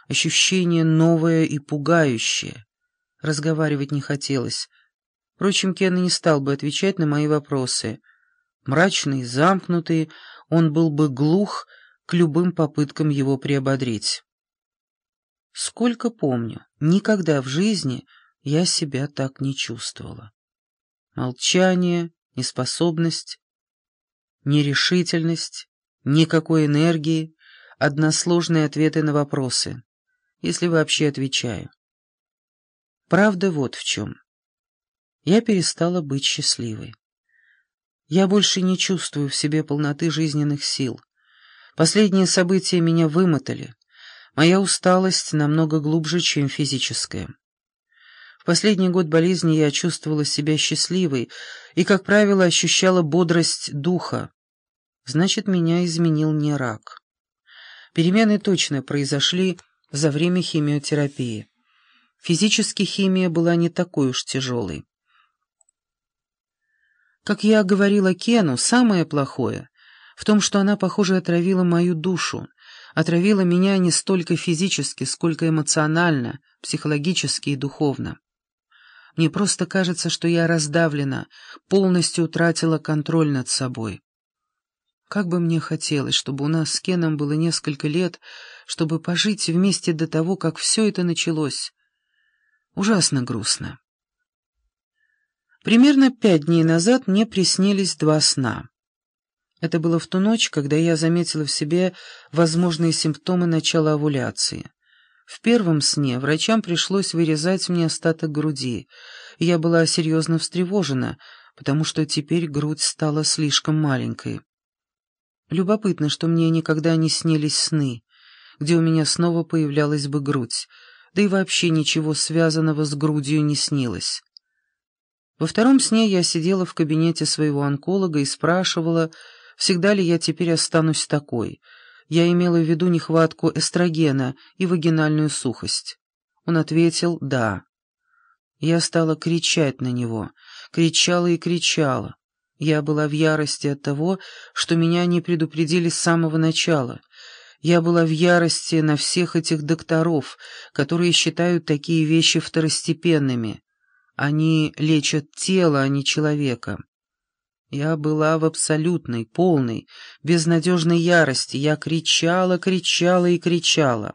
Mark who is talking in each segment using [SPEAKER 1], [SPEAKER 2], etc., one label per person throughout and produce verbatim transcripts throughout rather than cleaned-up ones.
[SPEAKER 1] ощущение новое и пугающее. Разговаривать не хотелось. Впрочем, Кен не стал бы отвечать на мои вопросы. Мрачный, замкнутый, он был бы глух к любым попыткам его приободрить. Сколько помню, никогда в жизни я себя так не чувствовала. Молчание, неспособность, нерешительность, никакой энергии, односложные ответы на вопросы, если вообще отвечаю. Правда вот в чем. Я перестала быть счастливой. Я больше не чувствую в себе полноты жизненных сил. Последние события меня вымотали. Моя усталость намного глубже, чем физическая. В последний год болезни я чувствовала себя счастливой и, как правило, ощущала бодрость духа. Значит, меня изменил не рак. Перемены точно произошли за время химиотерапии. Физически химия была не такой уж тяжелой. Как я говорила Кену, самое плохое в том, что она, похоже, отравила мою душу, отравила меня не столько физически, сколько эмоционально, психологически и духовно. Мне просто кажется, что я раздавлена, полностью утратила контроль над собой. Как бы мне хотелось, чтобы у нас с Кеном было несколько лет, чтобы пожить вместе до того, как все это началось. Ужасно грустно. Примерно пять дней назад мне приснились два сна. Это было в ту ночь, когда я заметила в себе возможные симптомы начала овуляции. В первом сне врачам пришлось вырезать мне остаток груди, и я была серьезно встревожена, потому что теперь грудь стала слишком маленькой. Любопытно, что мне никогда не снились сны, где у меня снова появлялась бы грудь, да и вообще ничего связанного с грудью не снилось. Во втором сне я сидела в кабинете своего онколога и спрашивала, всегда ли я теперь останусь такой. Я имела в виду нехватку эстрогена и вагинальную сухость. Он ответил «да». Я стала кричать на него, кричала и кричала. Я была в ярости от того, что меня не предупредили с самого начала. Я была в ярости на всех этих докторов, которые считают такие вещи второстепенными. Они лечат тело, а не человека. Я была в абсолютной, полной, безнадежной ярости. Я кричала, кричала и кричала.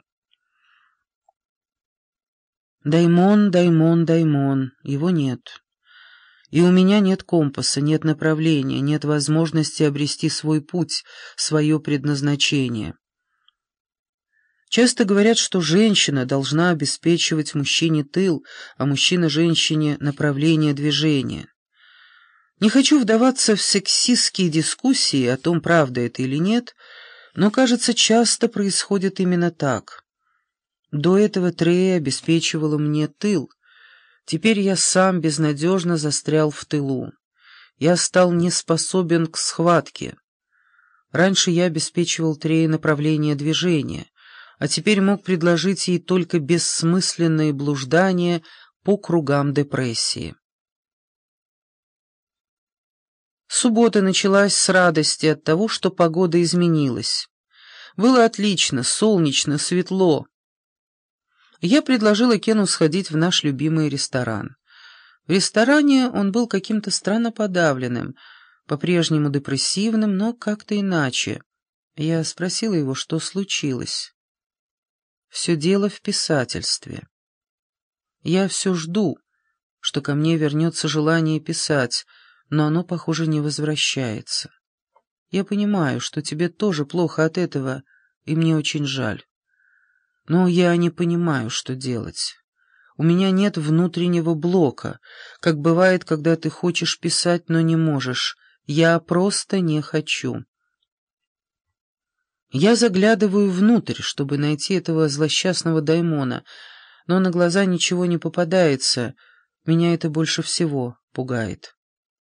[SPEAKER 1] Даймон, Даймон, Даймон. Его нет. И у меня нет компаса, нет направления, нет возможности обрести свой путь, свое предназначение. Часто говорят, что женщина должна обеспечивать мужчине тыл, а мужчина женщине направление движения. Не хочу вдаваться в сексистские дискуссии о том, правда это или нет, но, кажется, часто происходит именно так. До этого Трея обеспечивала мне тыл. Теперь я сам безнадежно застрял в тылу. Я стал неспособен к схватке. Раньше я обеспечивал Трее направление движения, а теперь мог предложить ей только бессмысленные блуждания по кругам депрессии. Суббота началась с радости от того, что погода изменилась. Было отлично, солнечно, светло. Я предложила Кену сходить в наш любимый ресторан. В ресторане он был каким-то странно подавленным, по-прежнему депрессивным, но как-то иначе. Я спросила его, что случилось. Все дело в писательстве. Я все жду, что ко мне вернется желание писать, но оно, похоже, не возвращается. Я понимаю, что тебе тоже плохо от этого, и мне очень жаль. Но я не понимаю, что делать. У меня нет внутреннего блока, как бывает, когда ты хочешь писать, но не можешь. Я просто не хочу. Я заглядываю внутрь, чтобы найти этого злосчастного даймона, но на глаза ничего не попадается. Меня это больше всего пугает.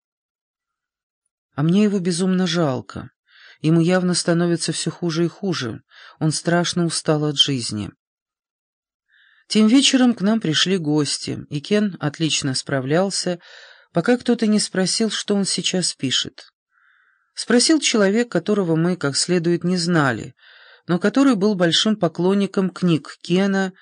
[SPEAKER 1] А мне его безумно жалко. Ему явно становится все хуже и хуже. Он страшно устал от жизни. Тем вечером к нам пришли гости, и Кен отлично справлялся, пока кто-то не спросил, что он сейчас пишет. Спросил человек, которого мы как следует не знали, но который был большим поклонником книг Кена